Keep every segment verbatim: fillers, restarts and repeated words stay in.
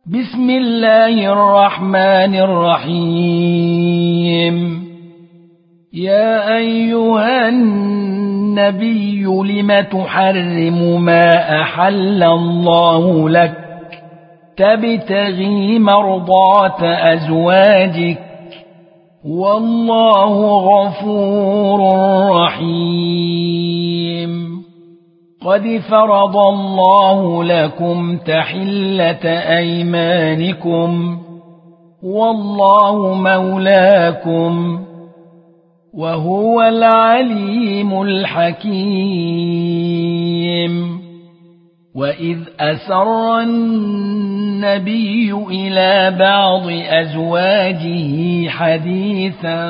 بسم الله الرحمن الرحيم. يا أيها النبي لم تحرم ما أحل الله لك تبتغي مرضات أزواجك والله غفور رحيم. قد فرض الله لكم تحلة أيمانكم والله مولاكم وهو العليم الحكيم. وإذ أسر النبي إلى بعض أزواجه حديثا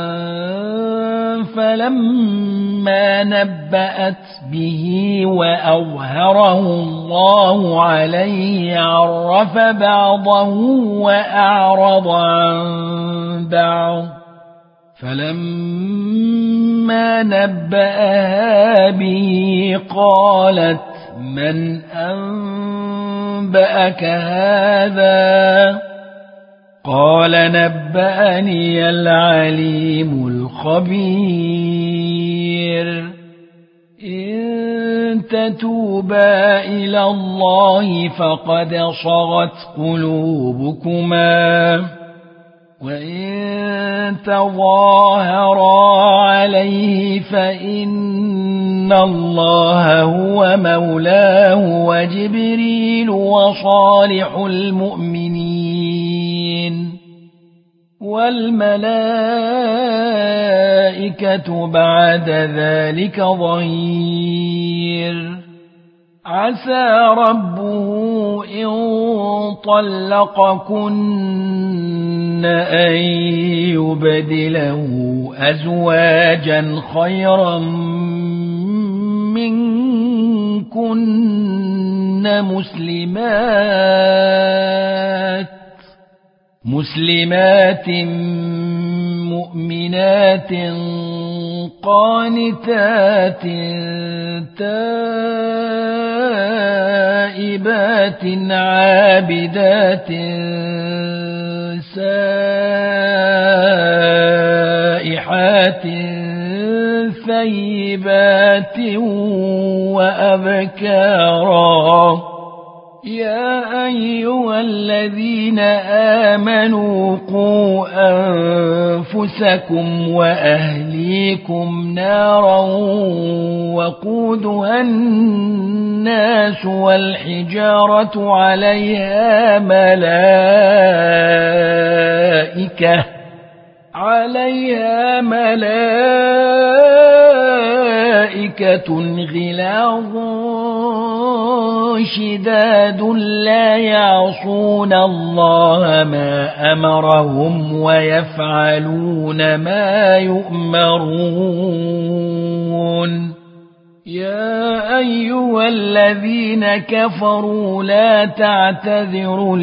فلما نبأت به وأظهره الله عليه عرف بعضه وأعرض عن بعض فلما نبأها به قالت من أنبأك هذا؟ قال نبأني العليم الخبير. إن تتوبا إلى الله فقد صغت قلوبكما وإن تظاهرا عليه فإن الله هو مولاه وجبريل وصالح المؤمنين والملائكة بعد ذلك ظهير. عسى ربه إن طلقكن أن يبدله أزواجا خيرا منكن مسلمات مسلمات مؤمنات قانتات تائبات عابدات سائحات ثيبات وأبكارا. يا أيها الذين آمنوا قوا أنفسكم وأهليكم نارا وقودها الناس والحجارة عليها ملائكة عليها ملائكة غلاظ شداد لا يعصون الله ما أمرهم ويفعلون ما يؤمرون. يا أيها الذين كفروا لا تعتذروا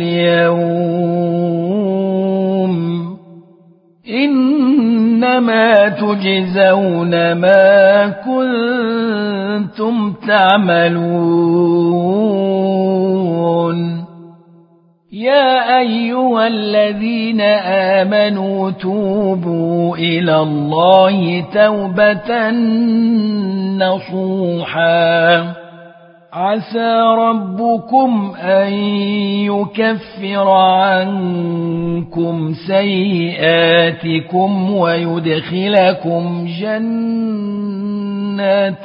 اليوم إنما تجزون ما كنتم تعملون. يا أيها الذين آمنوا توبوا إلى الله توبة نصوحا عسى ربكم أن يكفر عنكم سيئاتكم ويدخلكم جنات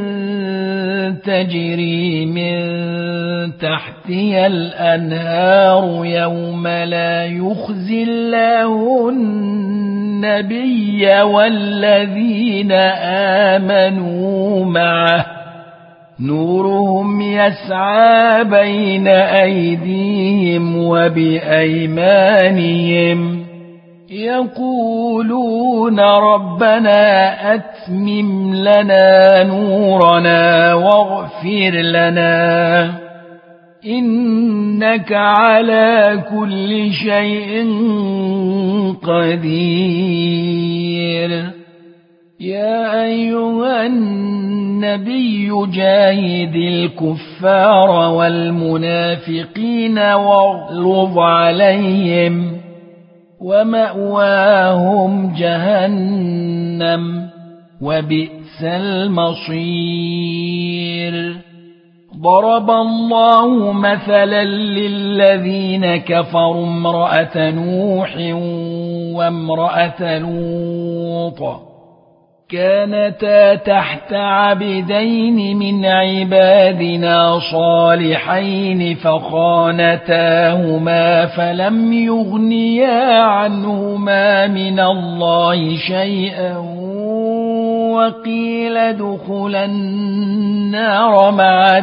تجري من تحتها الأنهار يوم لا يخزي الله النبي والذين آمنوا معه نورهم يسعى بين أيديهم وبأيمانهم يقولون ربنا أتمم لنا نورنا واغفر لنا إنك على كل شيء قدير. يا أيها النبي جاهد الكفار والمنافقين واغلظ عليهم ومأواهم جهنم وبئس المصير ضرب الله مثلا للذين كفروا امرأة نوح وامرأة لوط كانتا تحت عبدين من عبادنا صالحين فخانتاهما فلم يغنيا عنهما من الله شيئا وقيل ادخلا النار مع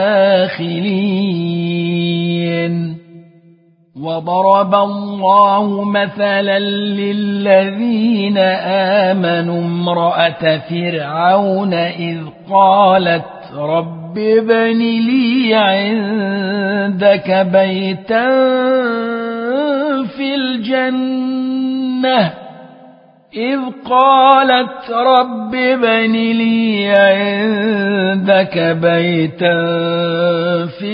الداخلين وضرب الله مثلا للذين آمنوا امرأة فرعون إذ قالت رب ابن لي عندك بيتا في الجنة إذ قالت رب ابن لي عندك بيتا في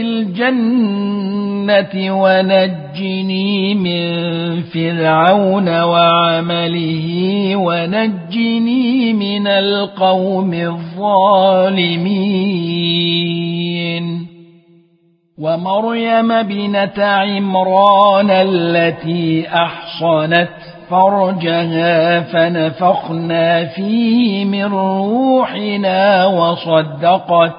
الجنة ونجني من فرعون وعمله ونجني من القوم الظالمين ومريم بنت عمران التي أحصنت فرجها فنفخنا فيه من روحنا وصدقت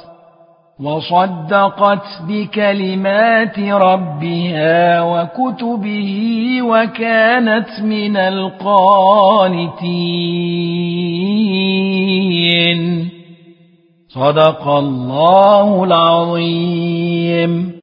وصدقت بكلمات ربها وكتبه وكانت من القانتين صدق الله العظيم.